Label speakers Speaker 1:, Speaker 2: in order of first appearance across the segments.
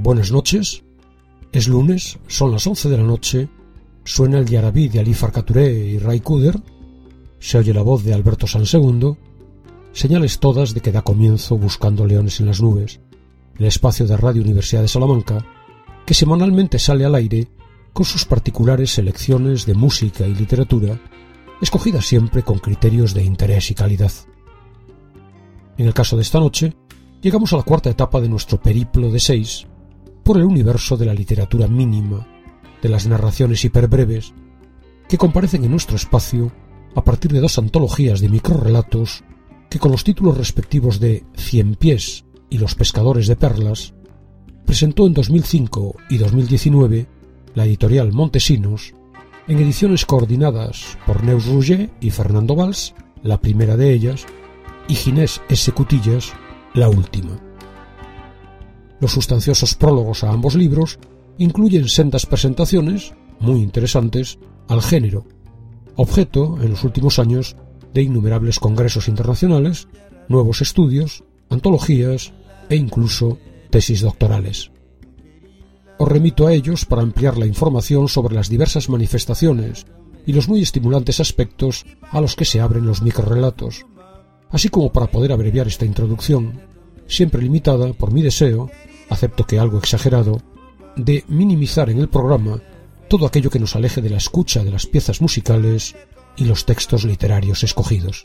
Speaker 1: Buenas noches, es lunes, son las 11 de la noche, suena el Yarabí de Ali Farka Touré y Ray Cooder, se oye la voz de Alberto Sanz II, señales todas de que da comienzo Buscando Leones en las Nubes, el espacio de Radio Universidad de Salamanca, que semanalmente sale al aire con sus particulares selecciones de música y literatura, escogidas siempre con criterios de interés y calidad. En el caso de esta noche, llegamos a la cuarta etapa de nuestro periplo de 6 por el universo de la literatura mínima, de las narraciones hiperbreves, que comparecen en nuestro espacio a partir de 2 antologías de microrrelatos que, con los títulos respectivos de Cien pies y Los pescadores de perlas, presentó en 2005 y 2019 la editorial Montesinos, en ediciones coordinadas por Neus Roger y Fernando Valls, la primera de ellas, y Ginés S. Cutillas, la última. Los sustanciosos prólogos a ambos libros incluyen sendas presentaciones, muy interesantes, al género, objeto, en los últimos años, de innumerables congresos internacionales, nuevos estudios, antologías e incluso tesis doctorales. Os remito a ellos para ampliar la información sobre las diversas manifestaciones y los muy estimulantes aspectos a los que se abren los microrrelatos, así como para poder abreviar esta introducción, siempre limitada por mi deseo, acepto que algo exagerado, de minimizar en el programa todo aquello que nos aleje de la escucha de las piezas musicales y los textos literarios escogidos.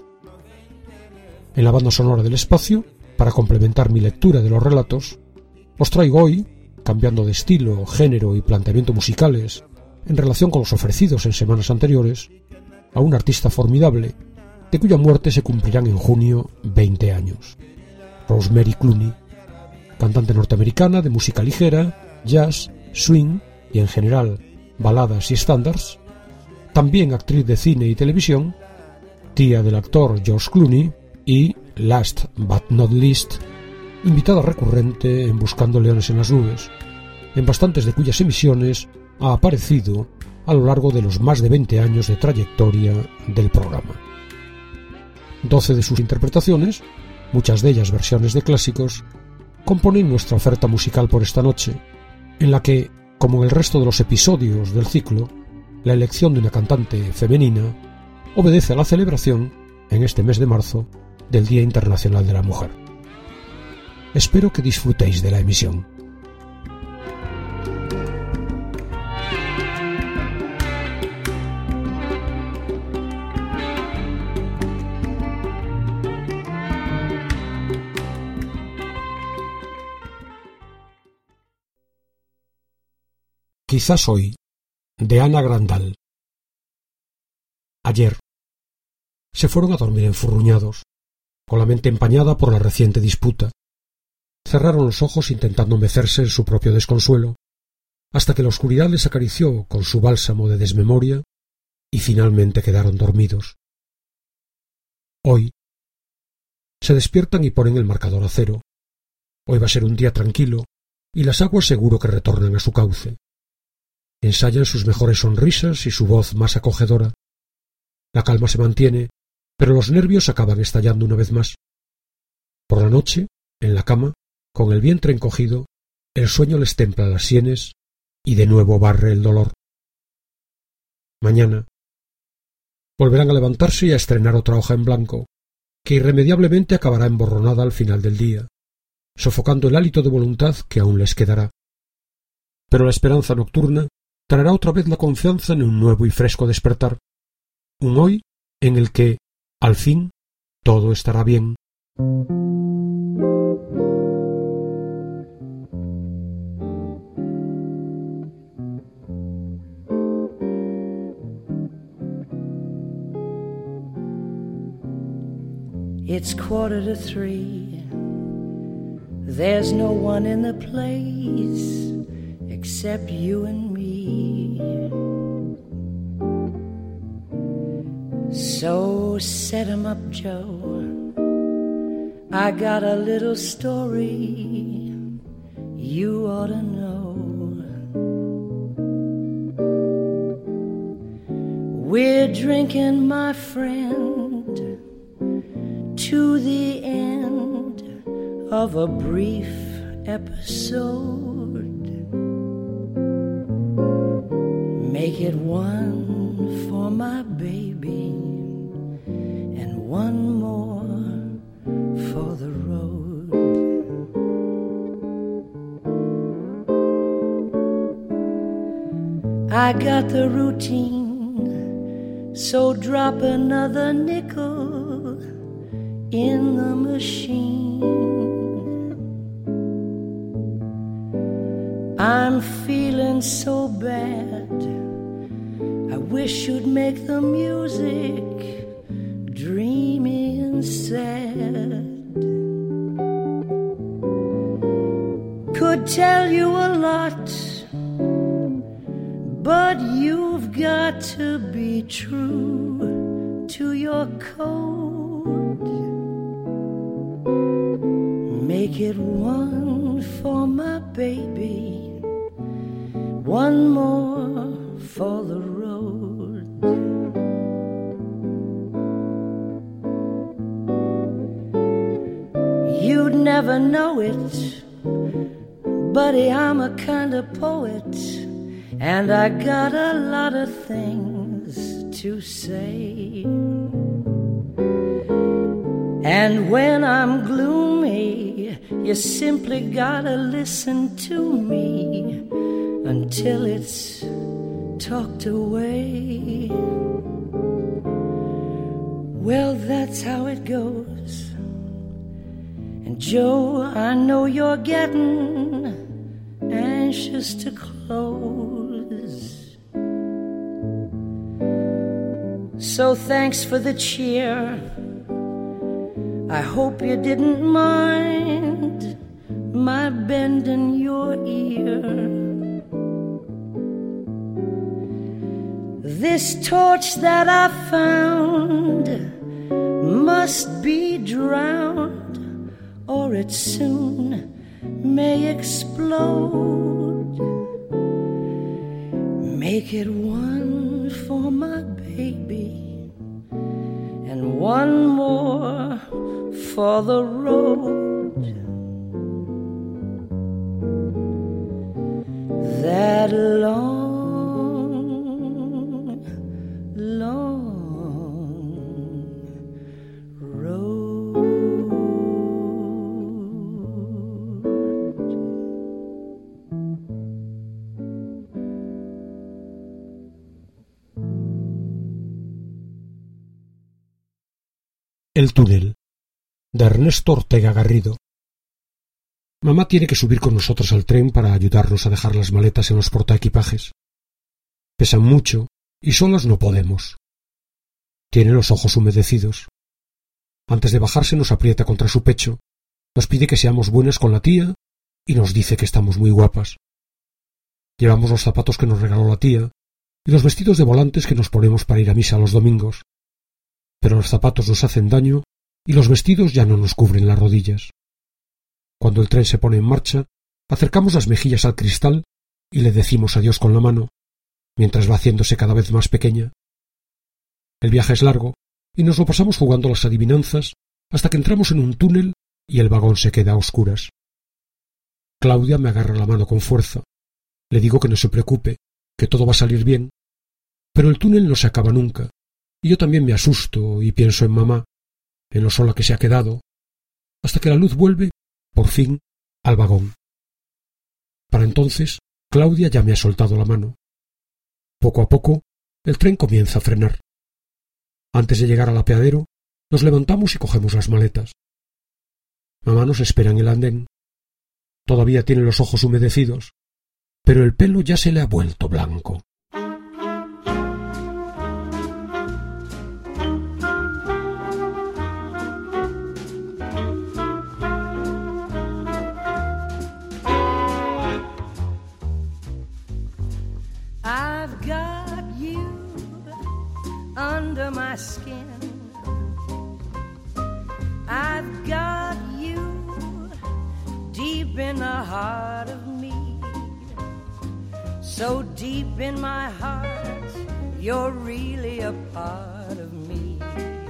Speaker 1: En la banda sonora del espacio, para complementar mi lectura de los relatos, os traigo hoy, cambiando de estilo, género y planteamiento musicales en relación con los ofrecidos en semanas anteriores, a un artista formidable, de cuya muerte se cumplirán en junio 20 años. Rosemary Clooney, cantante norteamericana de música ligera, jazz, swing y en general baladas y estándares, también actriz de cine y televisión, tía del actor George Clooney y, last but not least, invitada recurrente en Buscando Leones en las Nubes, en bastantes de cuyas emisiones ha aparecido a lo largo de los más de 20 años de trayectoria del programa. 12 de sus interpretaciones, muchas de ellas versiones de clásicos, componen nuestra oferta musical por esta noche, en la que, como en el resto de los episodios del ciclo, la elección de una cantante femenina obedece a la celebración, en este mes de marzo, del Día Internacional de la Mujer. Espero que disfrutéis de la emisión. Quizás hoy, de Ana Grandal. Ayer se fueron a dormir enfurruñados, con la mente empañada por la reciente disputa. Cerraron los ojos intentando mecerse en su propio desconsuelo, hasta que la oscuridad les acarició con su bálsamo de desmemoria y finalmente quedaron dormidos. Hoy se despiertan y ponen el marcador a 0. Hoy va a ser un día tranquilo y las aguas seguro que retornan a su cauce. Ensayan sus mejores sonrisas y su voz más acogedora. La calma se mantiene, pero los nervios acaban estallando una vez más. Por la noche, en la cama, con el vientre encogido, el sueño les templa las sienes y de nuevo barre el dolor. Mañana volverán a levantarse y a estrenar otra hoja en blanco, que irremediablemente acabará emborronada al final del día, sofocando el hálito de voluntad que aún les quedará. Pero la esperanza nocturna traerá otra vez la confianza en un nuevo y fresco despertar, un hoy en el que, al fin, todo estará bien.
Speaker 2: It's 2:45. There's no one in the place except you and me. So set 'em up, Joe. I got a little story you ought to know. We're drinking, my friend, to the end of a brief episode. Make it one for my baby and one more for the road. I got the routine, so drop another nickel in the machine. I'm feeling so bad, I wish you'd make the music dreamy and sad. Could tell you a lot, but you've got to be true to your code. Make it one for my baby, one more for the road. You'd never know it, buddy, I'm a kind of poet, and I got a lot of things to say. And when I'm gloomy, you simply gotta listen to me until it's talked away. Well, that's how it goes. And Joe, I know you're getting anxious to close. So thanks for the cheer. I hope you didn't mind my bending your ear. This torch that I found must be drowned, or it soon may explode. Make it one for my baby and one more for the road. That long, long road.
Speaker 1: El túnel, de Ernesto Ortega Garrido. Mamá tiene que subir con nosotros al tren para ayudarnos a dejar las maletas en los portaequipajes. Pesan mucho y solos no podemos. Tiene los ojos humedecidos. Antes de bajarse nos aprieta contra su pecho, nos pide que seamos buenas con la tía y nos dice que estamos muy guapas. Llevamos los zapatos que nos regaló la tía y los vestidos de volantes que nos ponemos para ir a misa los domingos. Pero los zapatos nos hacen daño y los vestidos ya no nos cubren las rodillas. Cuando el tren se pone en marcha, acercamos las mejillas al cristal y le decimos adiós con la mano, mientras va haciéndose cada vez más pequeña. El viaje es largo y nos lo pasamos jugando las adivinanzas hasta que entramos en un túnel y el vagón se queda a oscuras. Claudia me agarra la mano con fuerza. Le digo que no se preocupe, que todo va a salir bien. Pero el túnel no se acaba nunca, y yo también me asusto y pienso en mamá, en lo sola que se ha quedado, hasta que la luz vuelve, por fin, al vagón. Para entonces, Claudia ya me ha soltado la mano. Poco a poco, el tren comienza a frenar. Antes de llegar al apeadero, nos levantamos y cogemos las maletas. Mamá nos espera en el andén. Todavía tiene los ojos humedecidos, pero el pelo ya se le ha vuelto blanco.
Speaker 2: I've got you under my skin. I've got you deep in the heart of me. So deep in my heart, you're really a part of me.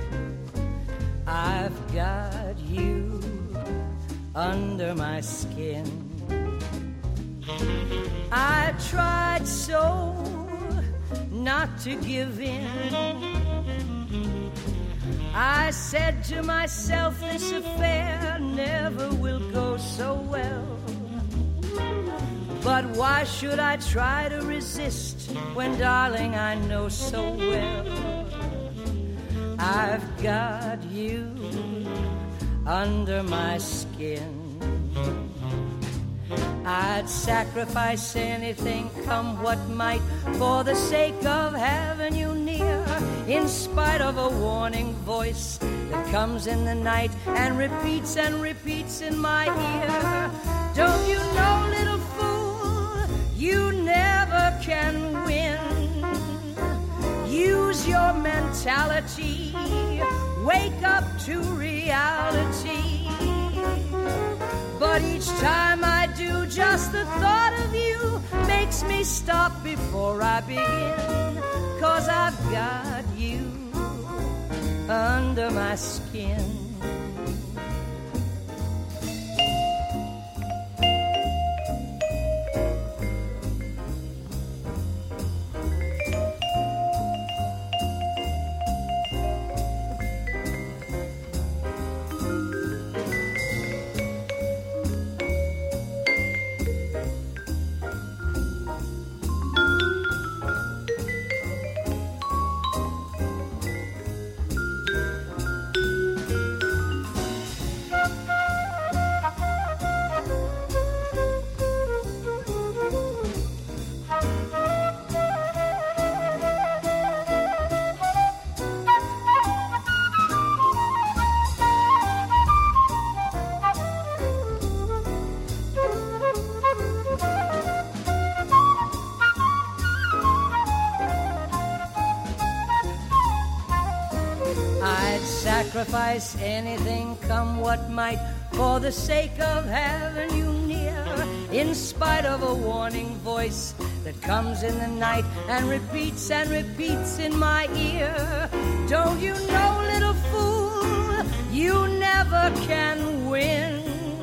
Speaker 2: I've got you under my skin. I tried so not to give in. I said to myself, this affair never will go so well. But why should I try to resist when, darling, I know so well I've got you under my skin. I'd sacrifice anything, come what might, for the sake of having you near, in spite of a warning voice that comes in the night and repeats in my ear. Don't you know, little fool, you never can win. Use your mentality, wake up to reality. But each time I do, just the thought of you makes me stop before I begin. 'Cause I've got you under my skin. Sacrifice anything, come what might, for the sake of having you near, in spite of a warning voice that comes in the night and repeats in my ear. Don't you know, little fool, you never can win.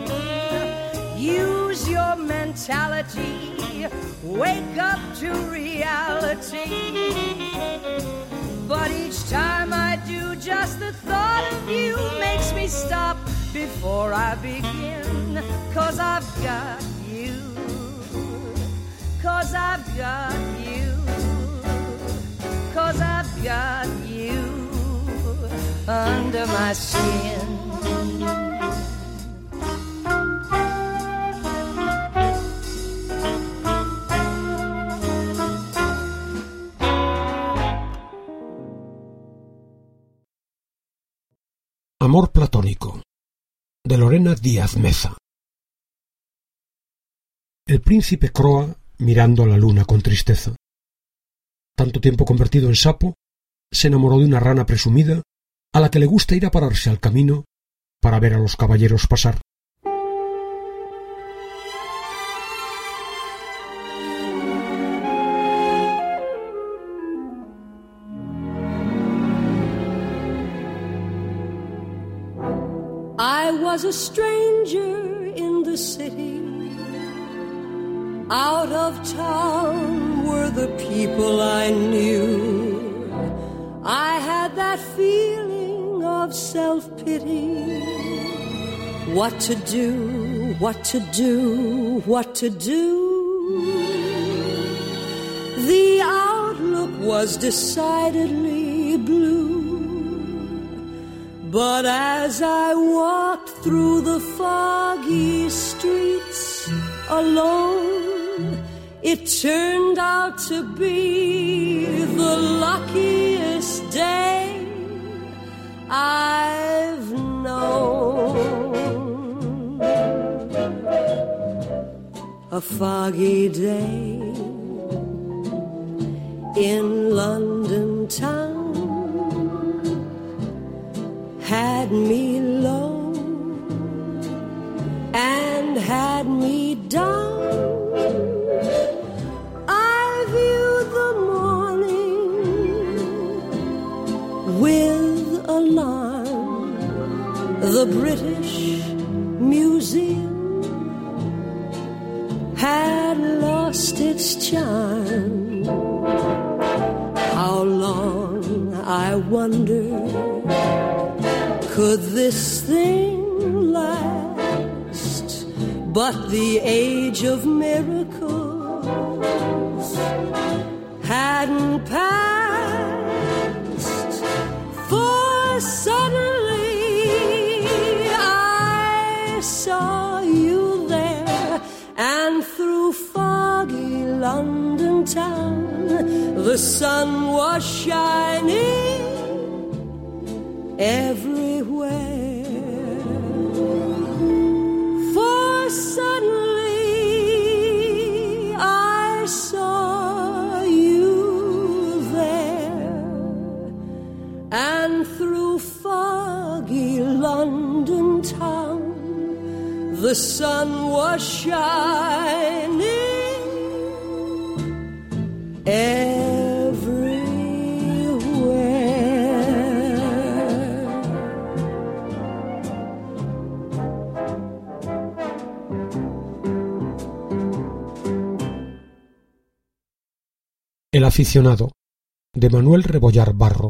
Speaker 2: Use your mentality, wake up to reality. But each time I do, just the thought of you makes me stop before I begin. 'Cause I've got you, 'cause I've got you, 'cause I've got you under my skin.
Speaker 1: Amor platónico, de Lorena Díaz Meza. El príncipe Croa mirando a la luna con tristeza. Tanto tiempo convertido en sapo, se enamoró de una rana presumida a la que le gusta ir a pararse al camino para ver a los caballeros pasar.
Speaker 2: I was a stranger in the city. Out of town were the people I knew. I had that feeling of self-pity. What to do, what to do, what to do. The outlook was decidedly blue. But as I walked through the foggy streets alone, it turned out to be the luckiest day I've known. A foggy day in London town had me low and had me down. I viewed the morning with alarm. The British Museum had lost its charm. I wonder, could this thing last? But the age of miracles hadn't passed, for suddenly I saw you there, and through foggy London town the sun was shining everywhere. For suddenly I saw you there, and through foggy London town the sun was shining everywhere.
Speaker 1: El aficionado, de Manuel Rebollar Barro.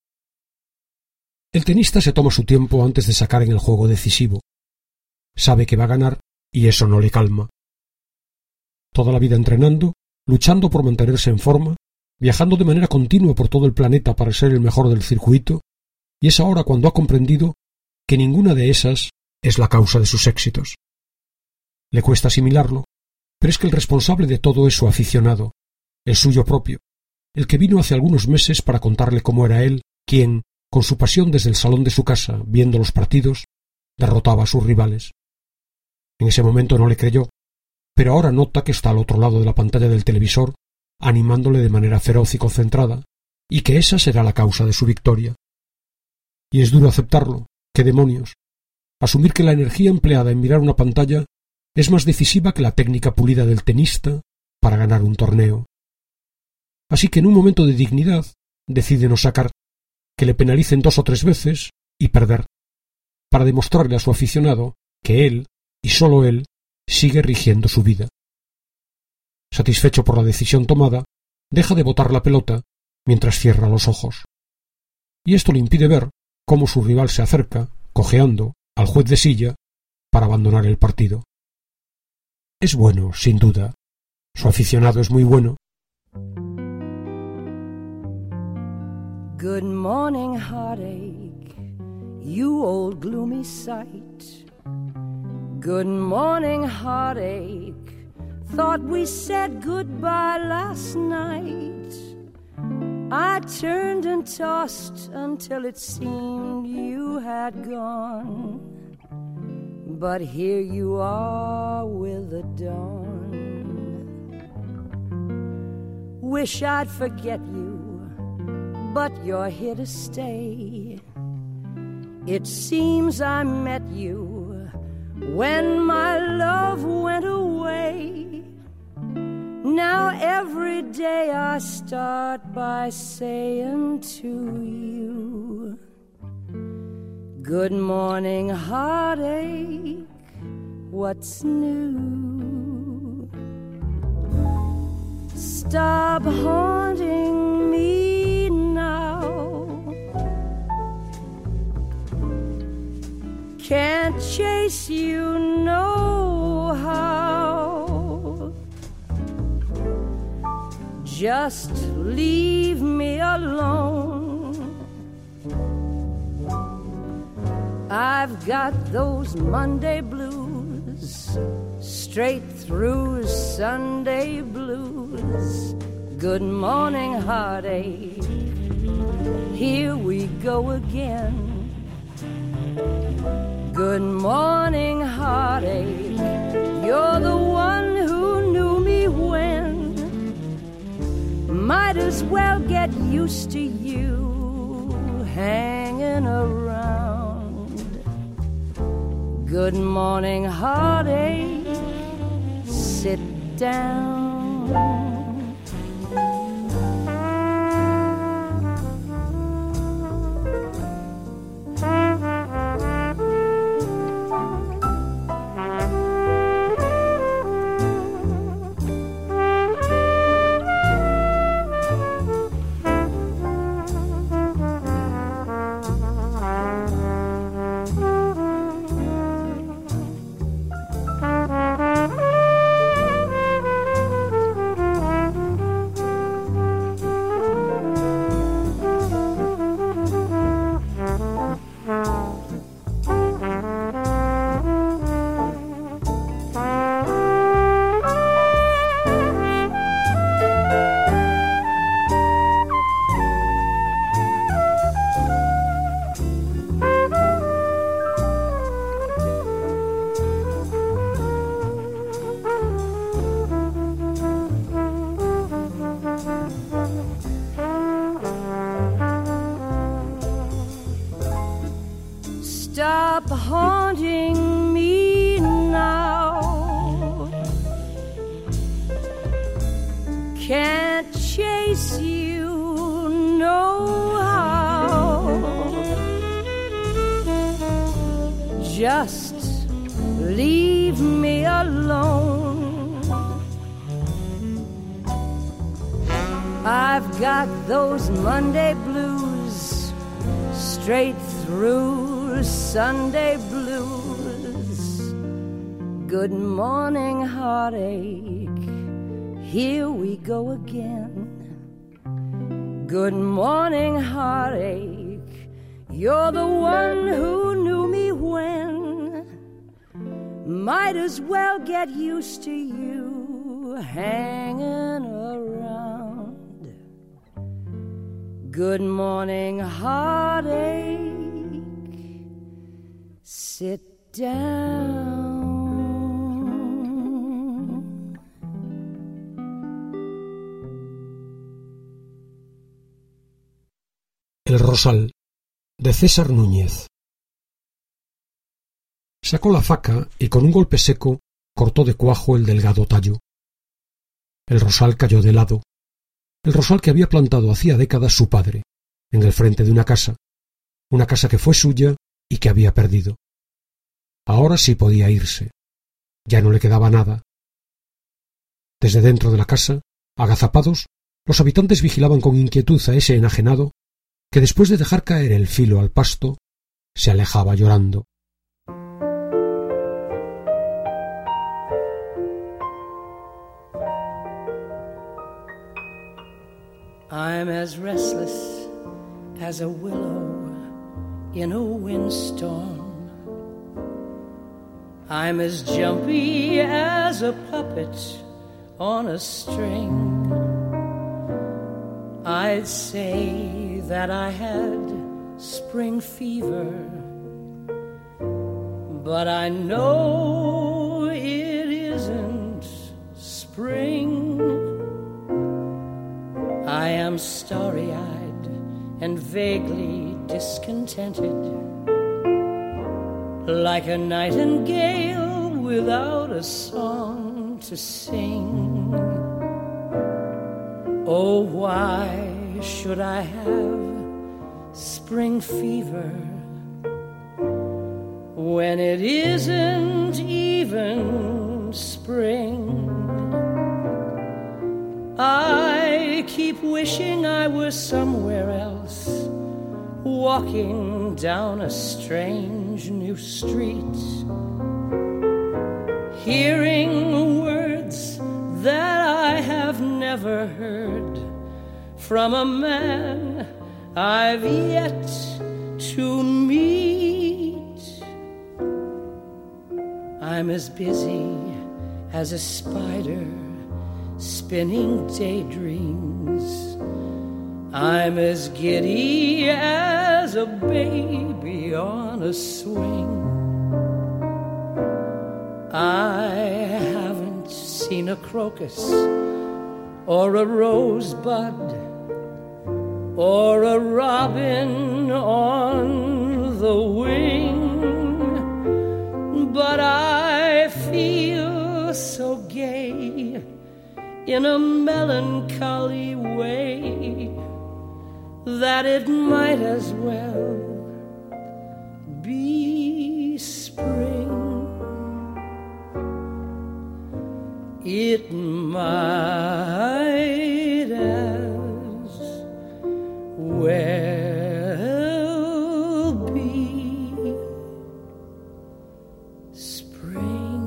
Speaker 1: El tenista se toma su tiempo antes de sacar en el juego decisivo. Sabe que va a ganar y eso no le calma. Toda la vida entrenando, luchando por mantenerse en forma, viajando de manera continua por todo el planeta para ser el mejor del circuito, y es ahora cuando ha comprendido que ninguna de esas es la causa de sus éxitos. Le cuesta asimilarlo, pero es que el responsable de todo es su aficionado, el suyo propio, el que vino hace algunos meses para contarle cómo era él quien, con su pasión desde el salón de su casa, viendo los partidos, derrotaba a sus rivales. En ese momento no le creyó, pero ahora nota que está al otro lado de la pantalla del televisor, animándole de manera feroz y concentrada, y que esa será la causa de su victoria. Y es duro aceptarlo, ¡qué demonios! Asumir que la energía empleada en mirar una pantalla es más decisiva que la técnica pulida del tenista para ganar un torneo. Así que en un momento de dignidad decide no sacar, que le penalicen 2 o 3 veces y perder, para demostrarle a su aficionado que él, y sólo él, sigue rigiendo su vida. Satisfecho por la decisión tomada, deja de botar la pelota mientras cierra los ojos. Y esto le impide ver cómo su rival se acerca, cojeando, al juez de silla para abandonar el partido. Es bueno, sin duda. Su aficionado es muy bueno.
Speaker 2: Good morning, heartache, you old gloomy sight. Good morning, heartache, thought we said goodbye last night. I turned and tossed until it seemed you had gone, but here you are with the dawn. Wish I'd forget you, but you're here to stay. It seems I met you when my love went away. Now every day I start by saying to you, good morning, heartache, what's new? Stop haunting me now. Can't chase you no how. Just leave me alone. I've got those Monday blues, straight through Sunday blues. Good morning, heartache, here we go again. Good morning, heartache, you're the one who knew me when. Might as well get used to you hanging around. Good morning, heartache, sit down. haunting me now. Can't chase you no how. Just leave me alone. I've got those Monday blues, straight through Sunday blues. Good morning, heartache, here we go again. Good morning, heartache, you're the one who knew me when. Might as well get used to you hanging around. Good morning, heartache, sit down.
Speaker 1: El Rosal, de César Núñez. Sacó la faca y con un golpe seco cortó de cuajo el delgado tallo. El rosal cayó de lado. El rosal que había plantado hacía décadas su padre, en el frente de una casa que fue suya y que había perdido. Ahora sí podía irse. Ya no le quedaba nada. Desde dentro de la casa, agazapados, los habitantes vigilaban con inquietud a ese enajenado que después de dejar caer el filo al pasto, se alejaba llorando.
Speaker 2: I'm as restless as a willow in a windstorm. I'm as jumpy as a puppet on a string. I'd say that I had spring fever, but I know it isn't spring. I am starry-eyed and vaguely discontented, like a nightingale without a song to sing. Oh, why should I have spring fever when it isn't even spring? I keep wishing I were somewhere else, walking down a strange new street, hearing words that I have never heard from a man I've yet to meet. I'm as busy as a spider spinning daydreams. I'm as giddy as a baby on a swing. I haven't seen a crocus or a rosebud or a robin on the wing, but I feel so gay in a melancholy way that it might as well be spring. It might as well be spring.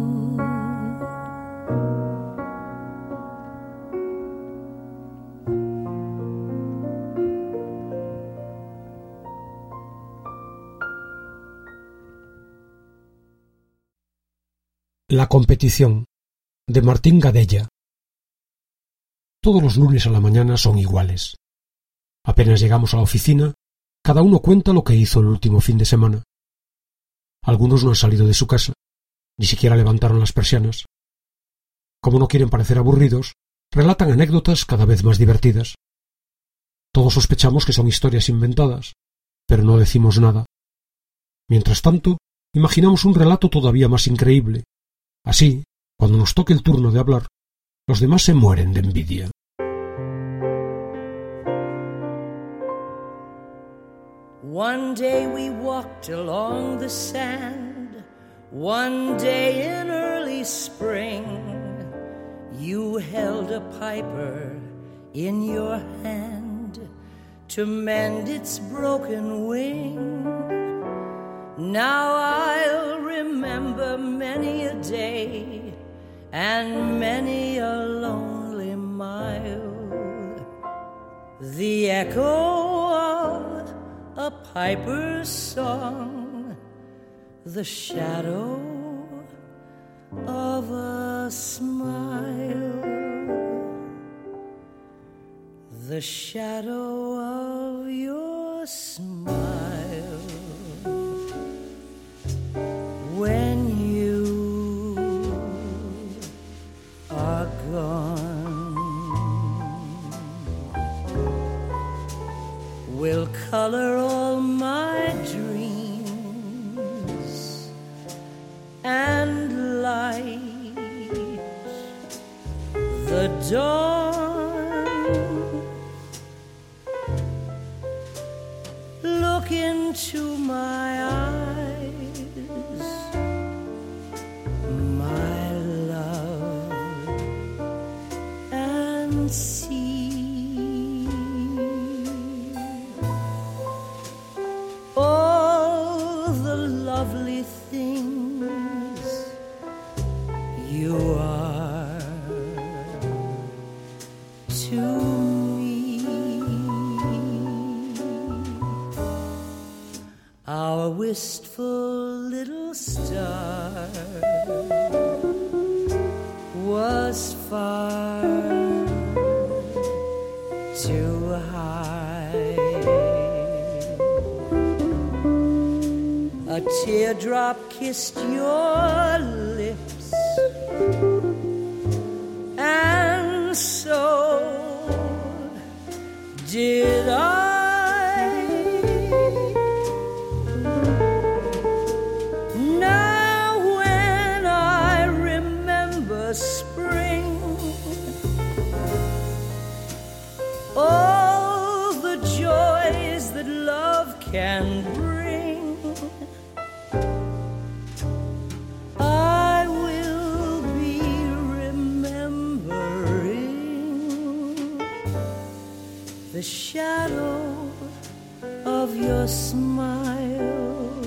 Speaker 1: La competición, de Martín Gadella. Todos los lunes a la mañana son iguales. Apenas llegamos a la oficina, cada uno cuenta lo que hizo el último fin de semana. Algunos no han salido de su casa, ni siquiera levantaron las persianas. Como no quieren parecer aburridos, relatan anécdotas cada vez más divertidas. Todos sospechamos que son historias inventadas, pero no decimos nada. Mientras tanto, imaginamos un relato todavía más increíble. Así, cuando nos toque el turno de hablar, los demás se mueren de envidia.
Speaker 2: One day we walked along the sand, one day in early spring. You held a piper in your hand to mend its broken wing. Now I'll remember many a day and many a lonely mile, the echo of a piper's song, the shadow of a smile, the shadow of your smile. When you are gone, will color all my dreams and light the dawn. Look into my eyes, my love, and see all the lovely things you are to me. Our wistful little star was far too high. A teardrop kissed your lips, and so did I. Now when I remember spring, all the joys that love can bring, I will be remembering the shadow of your smile.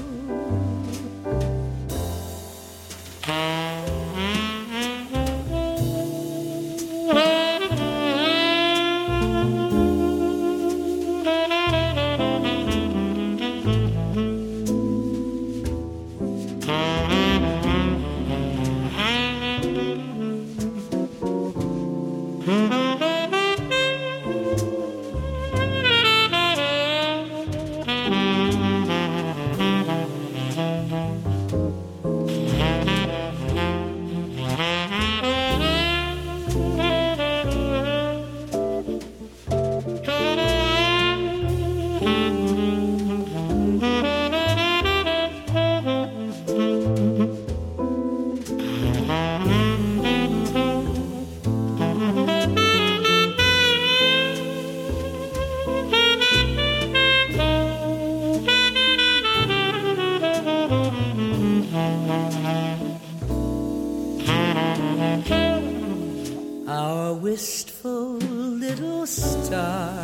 Speaker 2: Our wistful little star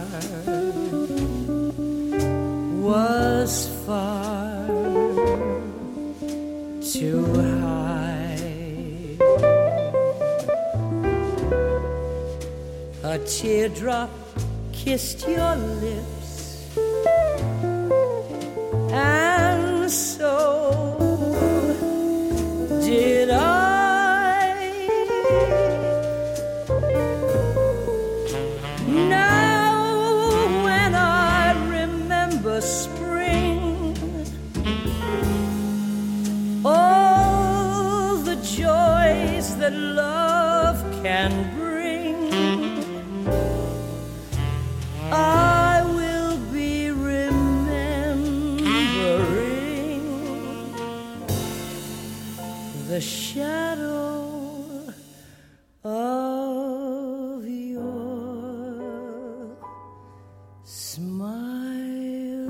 Speaker 2: was far too high. A teardrop kissed your lips, and so did I. Spring, all the joys that love can bring, I will be remembering Smile.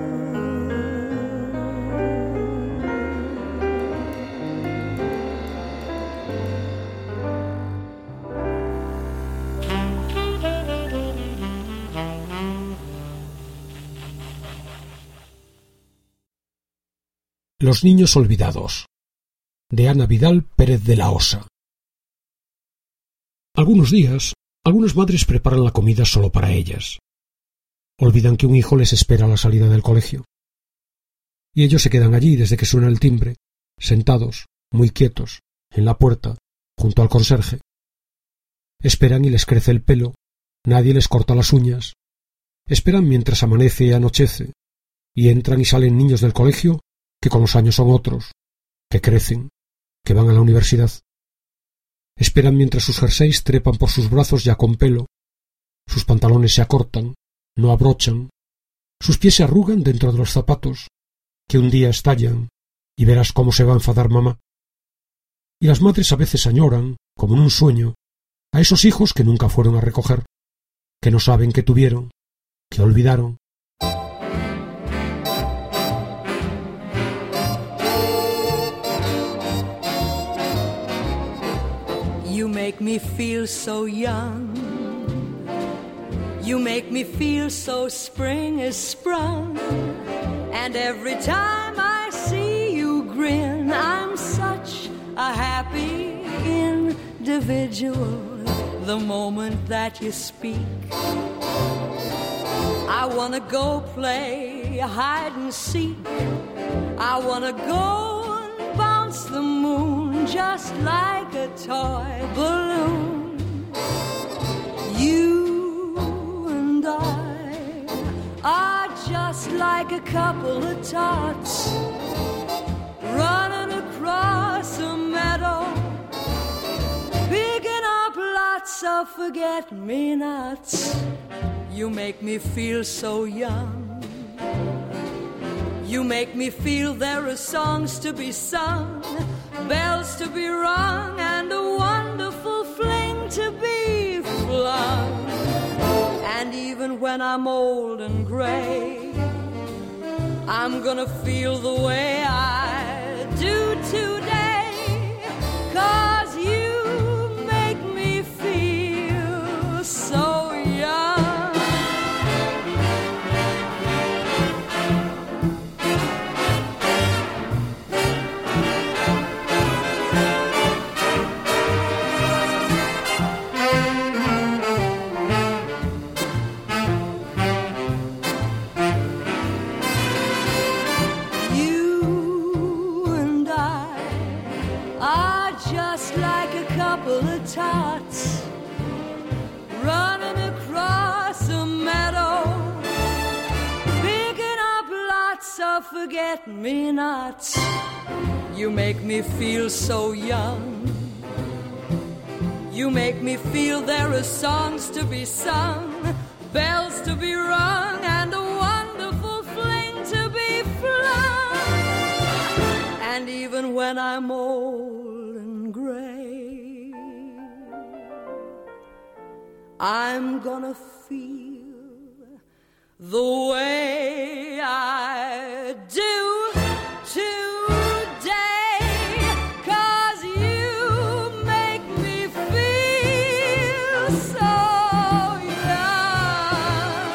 Speaker 1: Los niños olvidados, de Ana Vidal Pérez de la Osa. Algunos días, algunas madres preparan la comida solo para ellas. Olvidan que un hijo les espera a la salida del colegio. Y ellos se quedan allí desde que suena el timbre, sentados, muy quietos, en la puerta, junto al conserje. Esperan y les crece el pelo, nadie les corta las uñas. Esperan mientras amanece y anochece, y entran y salen niños del colegio que con los años son otros, que crecen, que van a la universidad. Esperan mientras sus jerseys trepan por sus brazos ya con pelo, sus pantalones se acortan, no abrochan, sus pies se arrugan dentro de los zapatos, que un día estallan, y verás cómo se va a enfadar mamá. Y las madres a veces añoran, como en un sueño, a esos hijos que nunca fueron a recoger, que no saben que tuvieron, que olvidaron.
Speaker 2: You make me feel so young. You make me feel so spring is sprung. And every time I see you grin, I'm such a happy individual. The moment that you speak, I wanna go play hide and seek. I wanna go and bounce the moon just like a toy balloon. You and I are just like a couple of tots running across a meadow, picking up lots of forget-me-nots. You make me feel so young. You make me feel there are songs to be sung, bells to be rung, and a wonderful fling to be flung. And even when I'm old and gray, I'm gonna feel the way I do today, 'cause you make me feel so young. Tots running across a meadow, picking up lots of forget-me-nots. You make me feel so young. You make me feel there are songs to be sung, bells to be rung, and a wonderful fling to be flung. And even when I'm old and gray, I'm gonna feel the way I do today, 'cause you make me feel so young.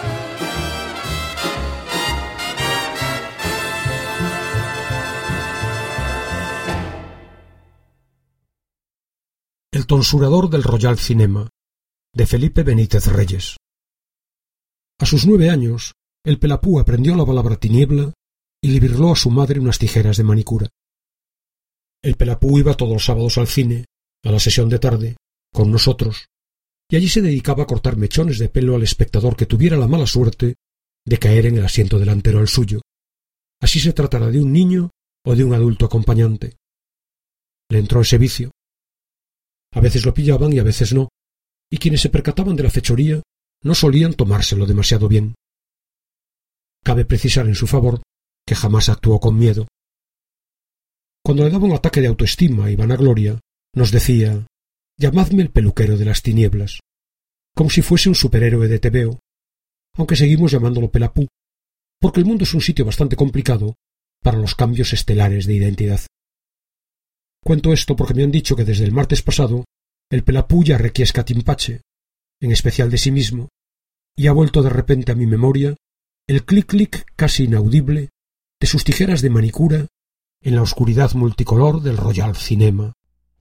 Speaker 1: El tonsurador del Royal Cinema, de Felipe Benítez Reyes. A sus 9 años, el Pelapú aprendió la palabra tiniebla y le birló a su madre unas tijeras de manicura. El Pelapú iba todos los sábados al cine, a la sesión de tarde, con nosotros, y allí se dedicaba a cortar mechones de pelo al espectador que tuviera la mala suerte de caer en el asiento delantero al suyo, así se tratara de un niño o de un adulto acompañante. Le entró ese vicio. A veces lo pillaban y a veces no, y quienes se percataban de la fechoría no solían tomárselo demasiado bien. Cabe precisar en su favor que jamás actuó con miedo. Cuando le daba un ataque de autoestima y vanagloria, nos decía: «Llamadme el peluquero de las tinieblas», como si fuese un superhéroe de tebeo, aunque seguimos llamándolo Pelapú, porque el mundo es un sitio bastante complicado para los cambios estelares de identidad. Cuento esto porque me han dicho que desde el martes pasado el Pelapú ya requiesca Timpache, en especial de sí mismo, y ha vuelto de repente a mi memoria el clic-clic casi inaudible de sus tijeras de manicura en la oscuridad multicolor del Royal Cinema.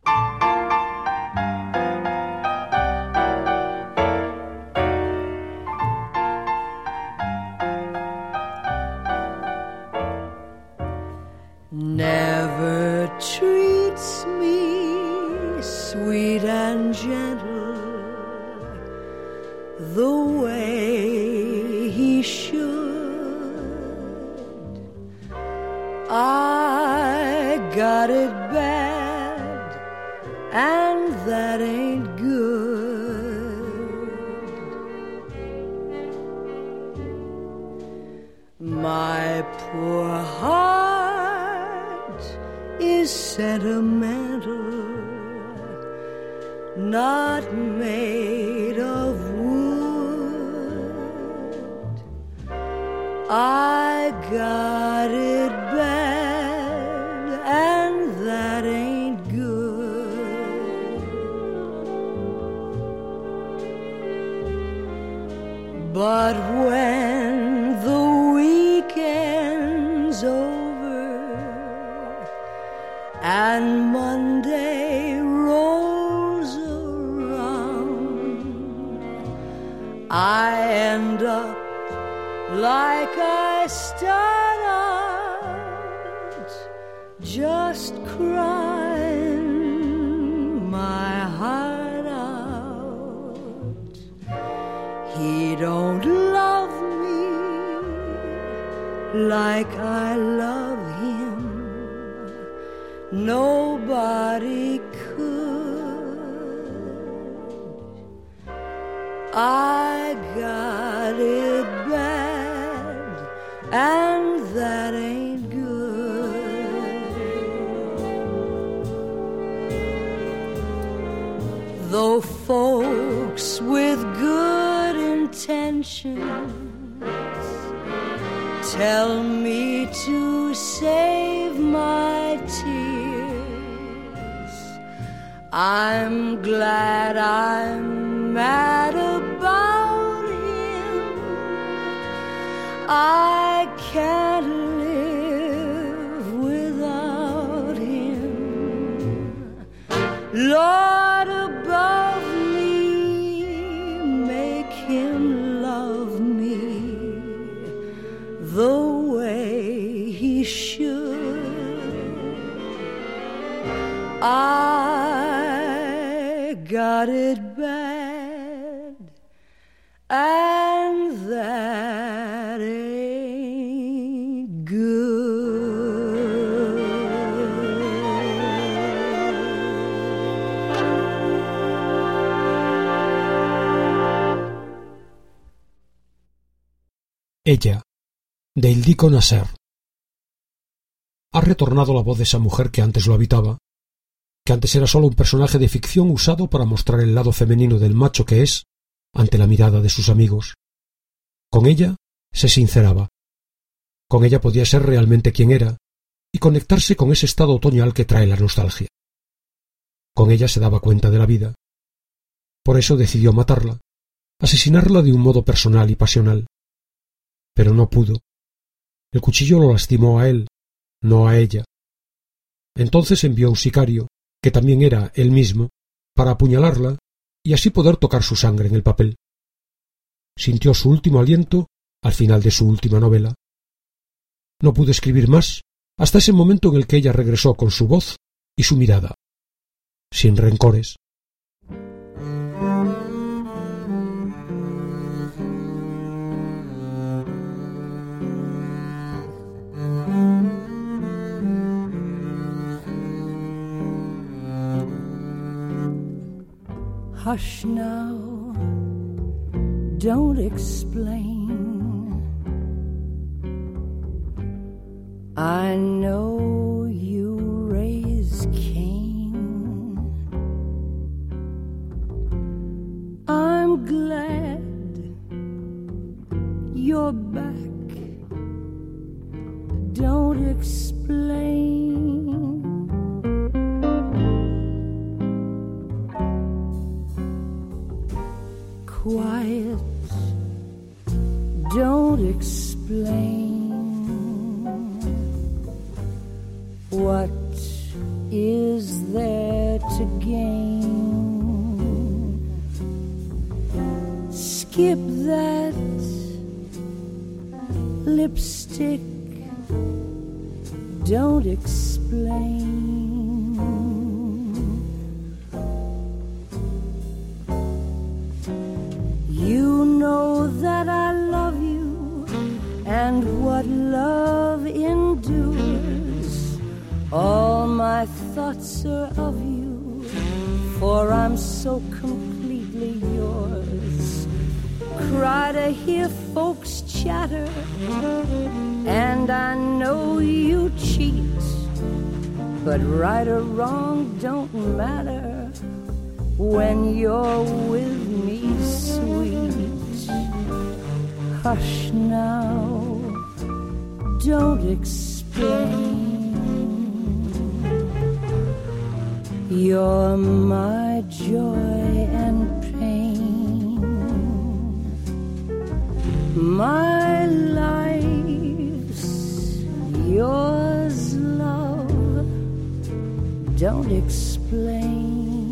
Speaker 2: Never treats me sweet and gentle the way he should. I got it bad, and that ain't good. My poor heart is sentimental, not made of wood. I got it bad, and that ain't good. But when the weekend's over and Monday rolls around, I end up like I start out, just crying my heart out. He don't love me like I love him. Nobody could. I got it bad, and that ain't good. Though folks with good intentions tell me to save my tears, I'm glad I'm mad about him. I can't live without him. Lord above me, make him love me the way he should. I got it bad, and that ain't good.
Speaker 1: Ella, de Ildiko Nasser. Ha retornado la voz de esa mujer que antes lo habitaba, que antes era solo un personaje de ficción usado para mostrar el lado femenino del macho que es ante la mirada de sus amigos. Con ella se sinceraba. Con ella podía ser realmente quien era y conectarse con ese estado otoñal que trae la nostalgia. Con ella se daba cuenta de la vida. Por eso decidió matarla, asesinarla de un modo personal y pasional. Pero no pudo. El cuchillo lo lastimó a él, no a ella. Entonces envió a un sicario, que también era él mismo, para apuñalarla y así poder tocar su sangre en el papel. Sintió su último aliento al final de su última novela. No pude escribir más hasta ese momento en el que ella regresó con su voz y su mirada, sin rencores.
Speaker 2: Hush now, don't explain. I know you raised Cain. I'm glad your back, don't explain. Quiet, don't explain. What is there to gain? Skip that lipstick, don't explain. You know that I love you, and what love endures. All my thoughts are of you, for I'm so completely yours. Cry to hear folks chatter, and I know you cheat, but right or wrong don't matter when you're with me, sweet. Hush now, don't explain. You're my joy and pain, my life's yours, love, don't explain.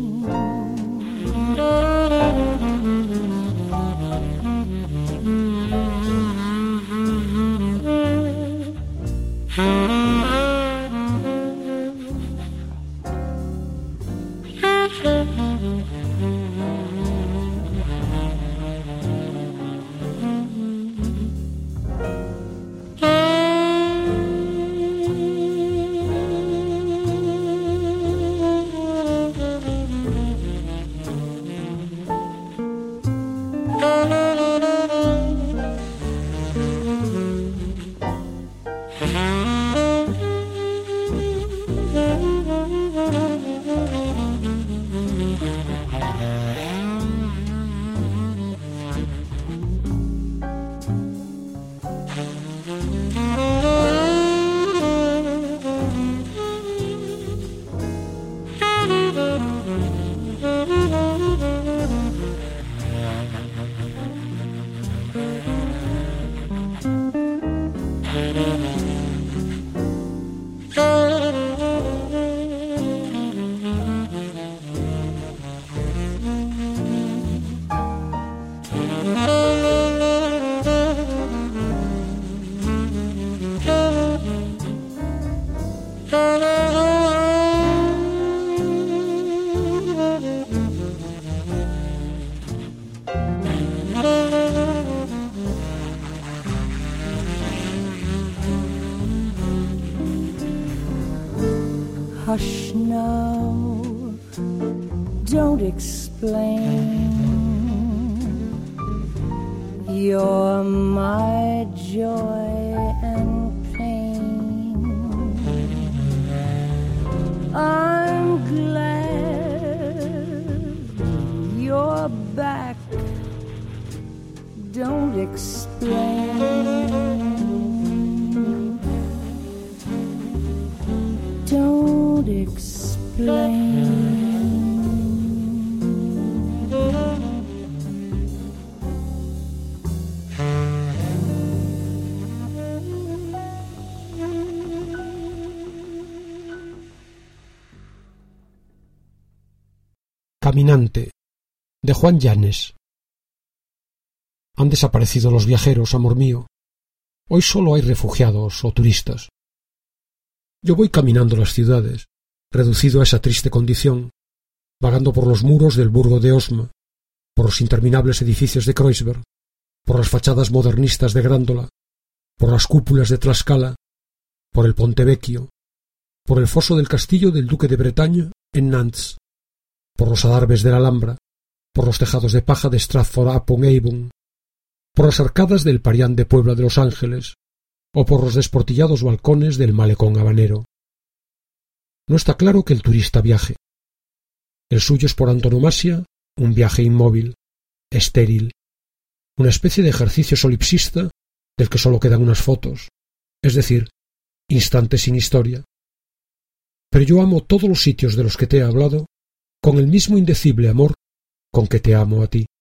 Speaker 2: Hush now, don't explain. You're my joy and pain. I'm glad you're back, don't explain. Don't explain.
Speaker 1: Caminante, de Juan Llanes. Han desaparecido los viajeros, amor mío. Hoy solo hay refugiados o turistas. Yo voy caminando las ciudades, reducido a esa triste condición, vagando por los muros del burgo de Osma, por los interminables edificios de Kreuzberg, por las fachadas modernistas de Grándola, por las cúpulas de Tlaxcala, por el Ponte Vecchio, por el foso del castillo del duque de Bretaña en Nantes, por los adarves de la Alhambra, por los tejados de paja de Stratford-upon-Avon, por las arcadas del Parián de Puebla de Los Ángeles, o por los desportillados balcones del malecón habanero. No está claro que el turista viaje. El suyo es por antonomasia un viaje inmóvil, estéril, una especie de ejercicio solipsista del que solo quedan unas fotos, es decir, instantes sin historia. Pero yo amo todos los sitios de los que te he hablado con el mismo indecible amor con que te amo a ti.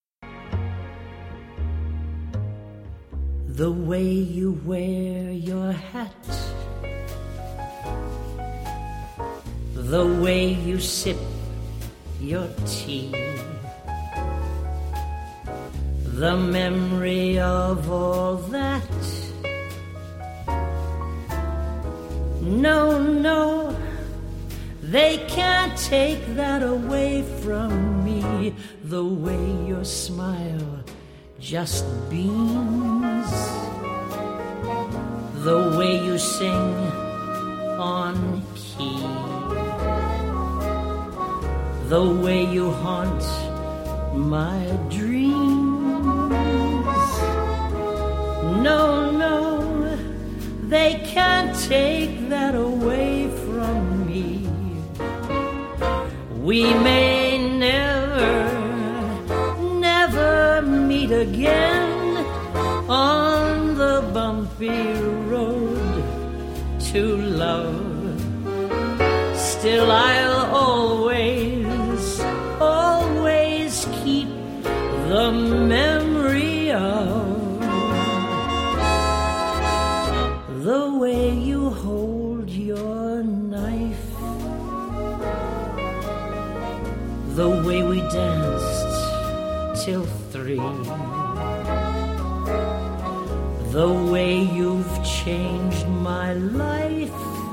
Speaker 2: The way you wear your hat, the way you sip your tea, the memory of all that. No, no, they can't take that away from me. The way your smile just beams, the way you sing on key, the way you haunt my dreams. No, no, they can't take that away from me. We may never meet again on the bumpy road to love. Still I'll always keep the memory of the way you hold your knife, the way we danced till 3, the way you've changed my life.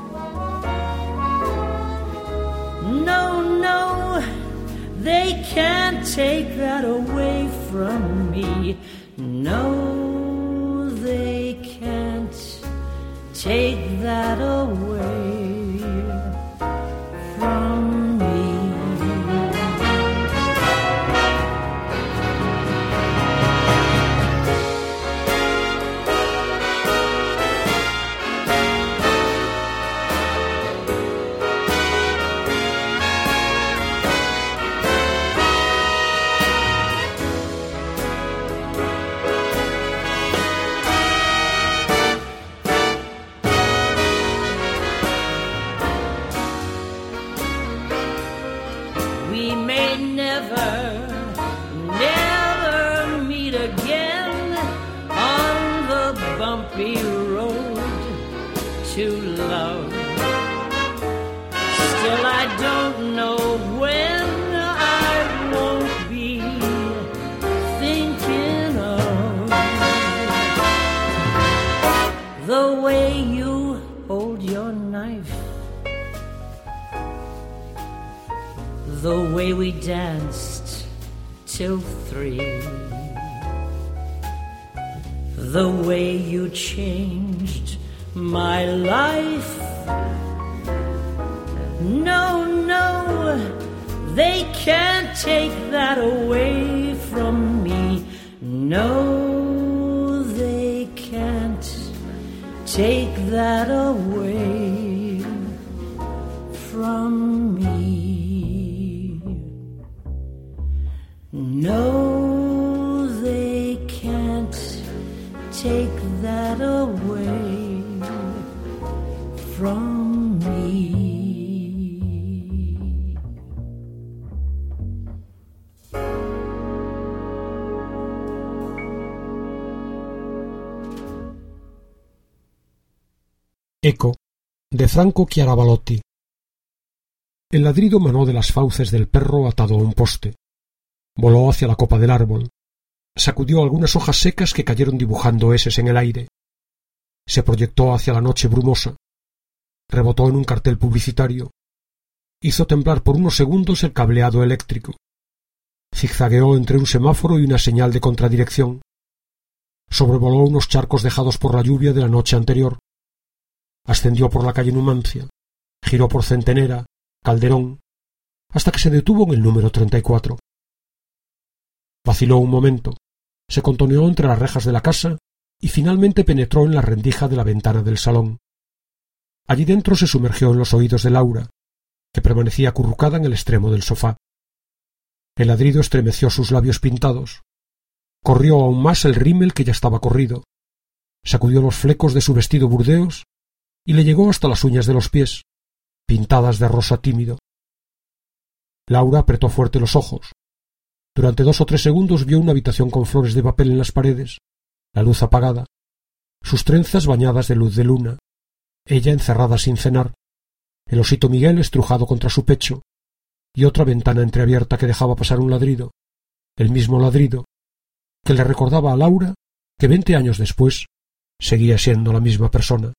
Speaker 2: No, no, they can't take that away from me. No, they can't take that away from me. To love. Still I don't know when I won't be thinking of the way you hold your knife, the way we danced till 3, the way you changed my life. No, no, they can't take that away from me. No, they can't take that away from me. No, they can't take that away from me.
Speaker 1: Eco, de Franco Chiaravalotti. El ladrido manó de las fauces del perro atado a un poste. Voló hacia la copa del árbol. Sacudió algunas hojas secas que cayeron dibujando eses en el aire. Se proyectó hacia la noche brumosa. Rebotó en un cartel publicitario. Hizo temblar por unos segundos el cableado eléctrico. Zigzagueó entre un semáforo y una señal de contradirección. Sobrevoló unos charcos dejados por la lluvia de la noche anterior. Ascendió por la calle Numancia, giró por Centenera, Calderón, hasta que se detuvo en el número 34. Vaciló un momento, se contoneó entre las rejas de la casa y finalmente penetró en la rendija de la ventana del salón. Allí dentro se sumergió en los oídos de Laura, que permanecía acurrucada en el extremo del sofá. El ladrido estremeció sus labios pintados. Corrió aún más el rímel que ya estaba corrido. sacudió los flecos de su vestido burdeos y le llegó hasta las uñas de los pies, pintadas de rosa tímido. Laura apretó fuerte los ojos. Durante 2 o 3 segundos vio una habitación con flores de papel en las paredes, la luz apagada, sus trenzas bañadas de luz de luna, ella encerrada sin cenar, el osito Miguel estrujado contra su pecho, y otra ventana entreabierta que dejaba pasar un ladrido, el mismo ladrido, que le recordaba a Laura que 20 años después seguía siendo la misma persona.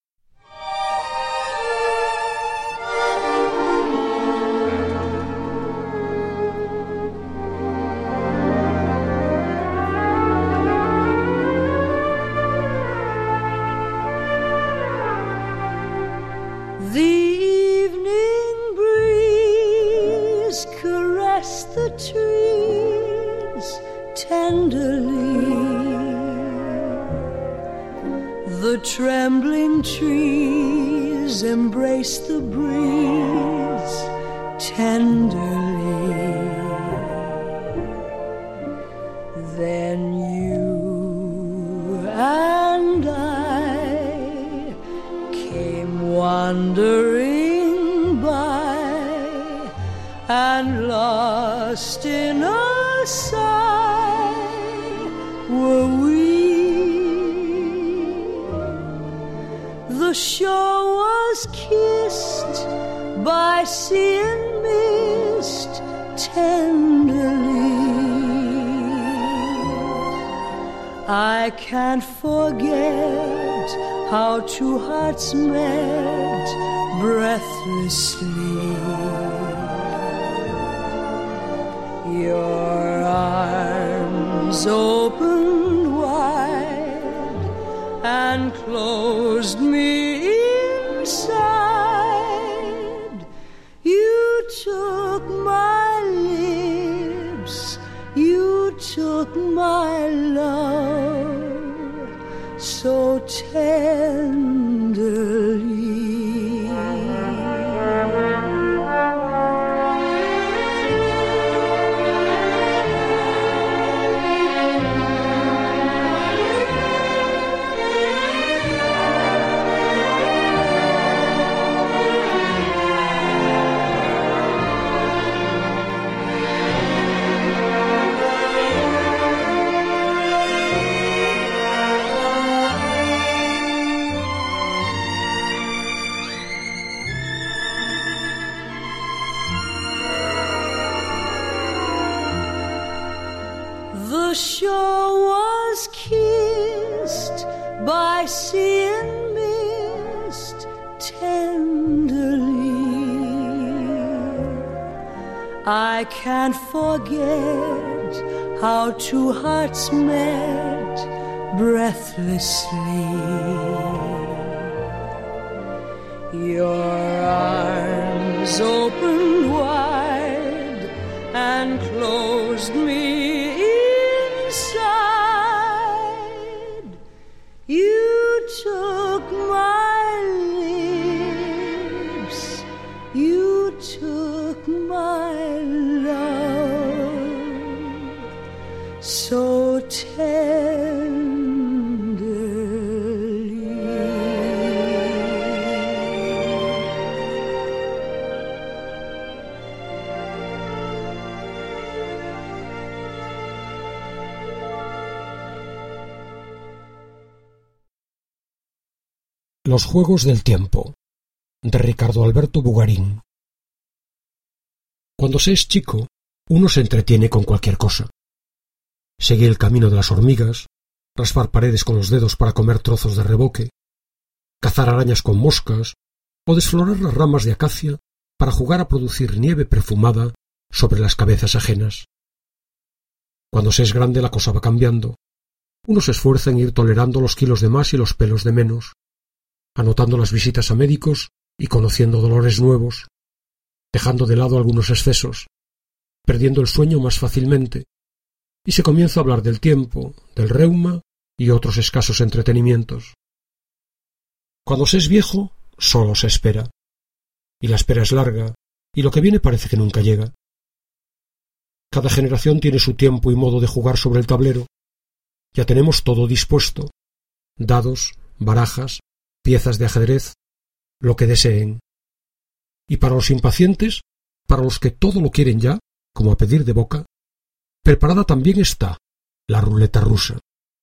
Speaker 2: The trees tenderly, the trembling trees embrace the breeze tenderly. Then you and I came wandering by, and lost in a sigh were we. The shore was kissed by sea and mist tenderly. I can't forget how 2 hearts met breathlessly. Your arms opened wide and closed me inside. You took my lips, you took my love so tenderly. The shore was kissed by sea and mist tenderly. I can't forget how 2 hearts met breathlessly. Your arms opened wide and closed me inside. You took my lips, you took my love so tenderly.
Speaker 1: Los juegos del tiempo, de Ricardo Alberto Bugarín. Cuando se es chico, uno se entretiene con cualquier cosa. Seguir el camino de las hormigas, raspar paredes con los dedos para comer trozos de reboque, cazar arañas con moscas o desflorar las ramas de acacia para jugar a producir nieve perfumada sobre las cabezas ajenas. Cuando se es grande la cosa va cambiando. Uno se esfuerza en ir tolerando los kilos de más y los pelos de menos, anotando las visitas a médicos y conociendo dolores nuevos, dejando de lado algunos excesos, perdiendo el sueño más fácilmente, y se comienza a hablar del tiempo, del reuma y otros escasos entretenimientos. Cuando se es viejo, solo se espera, y la espera es larga, y lo que viene parece que nunca llega. Cada generación tiene su tiempo y modo de jugar sobre el tablero. Ya tenemos todo dispuesto, dados, barajas, piezas de ajedrez, lo que deseen. Y para los impacientes, para los que todo lo quieren ya, como a pedir de boca, preparada también está la ruleta rusa.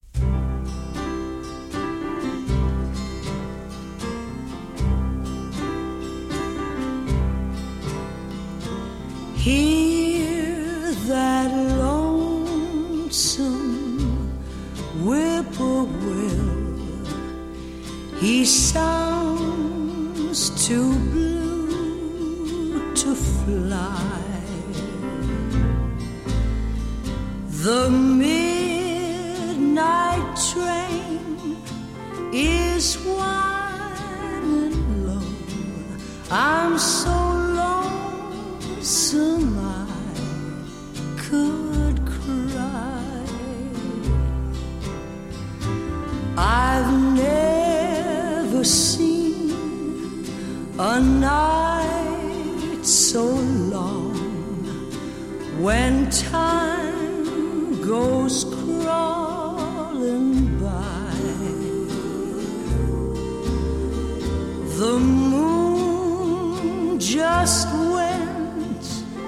Speaker 2: Hear that lonesome whippoorwill, he sounds too blue to fly. The midnight train is winding low. I'm so lonesome I could cry. I've never seen a night so long when time goes crawling by. The moon just went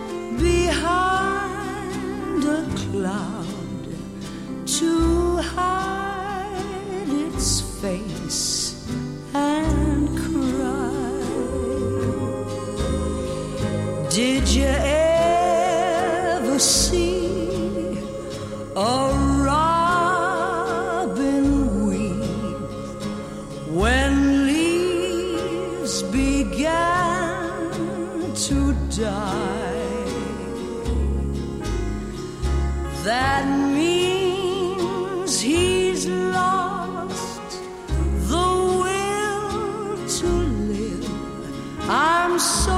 Speaker 2: behind a cloud to hide its face and cry. Did you ever see a robin weep when leaves began to die? That means he's lost the will to live. I'm so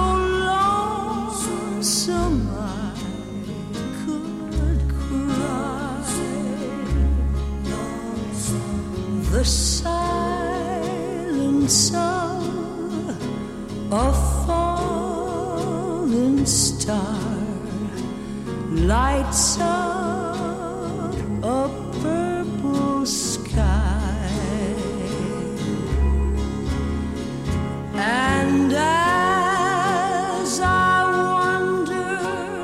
Speaker 2: lonesome I could cry. The silence of a falling star lights up a purple sky, and as I wonder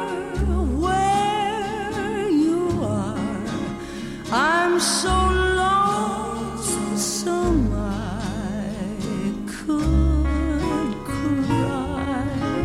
Speaker 2: where you are, I'm so lonesome I could cry.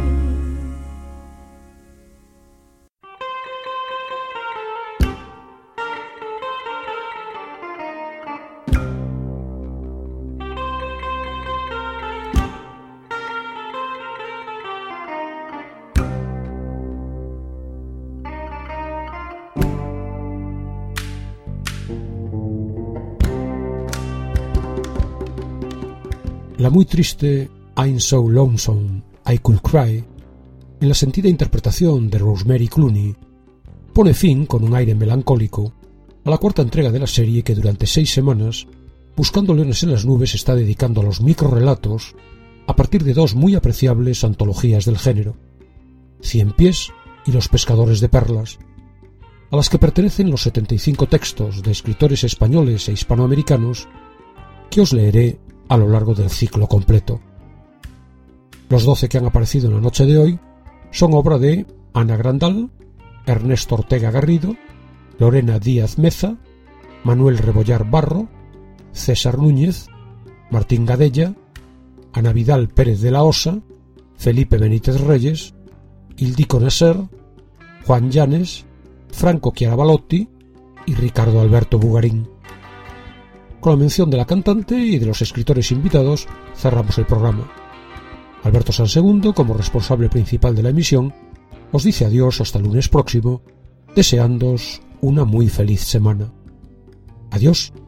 Speaker 1: La muy triste I'm So Lonesome I Could Cry, en la sentida interpretación de Rosemary Clooney, pone fin, con un aire melancólico, a la cuarta entrega de la serie que durante 6 semanas, Buscando leones en las nubes, está dedicando a los microrelatos a partir de 2 muy apreciables antologías del género, Cien pies y Los pescadores de perlas, a las que pertenecen los 75 textos de escritores españoles e hispanoamericanos que os leeré a lo largo del ciclo completo. Los 12 que han aparecido en la noche de hoy son obra de Ana Grandal, Ernesto Ortega Garrido, Lorena Díaz Meza, Manuel Rebollar Barro, César Núñez, Martín Gadella, Ana Vidal Pérez de la Osa, Felipe Benítez Reyes, Ildiko Nasser, Juan Llanes, Franco Chiarabalotti y Ricardo Alberto Bugarín. Con la mención de la cantante y de los escritores invitados cerramos el programa. Alberto Sansegundo, como responsable principal de la emisión, os dice adiós hasta el lunes próximo, deseándoos una muy feliz semana. Adiós.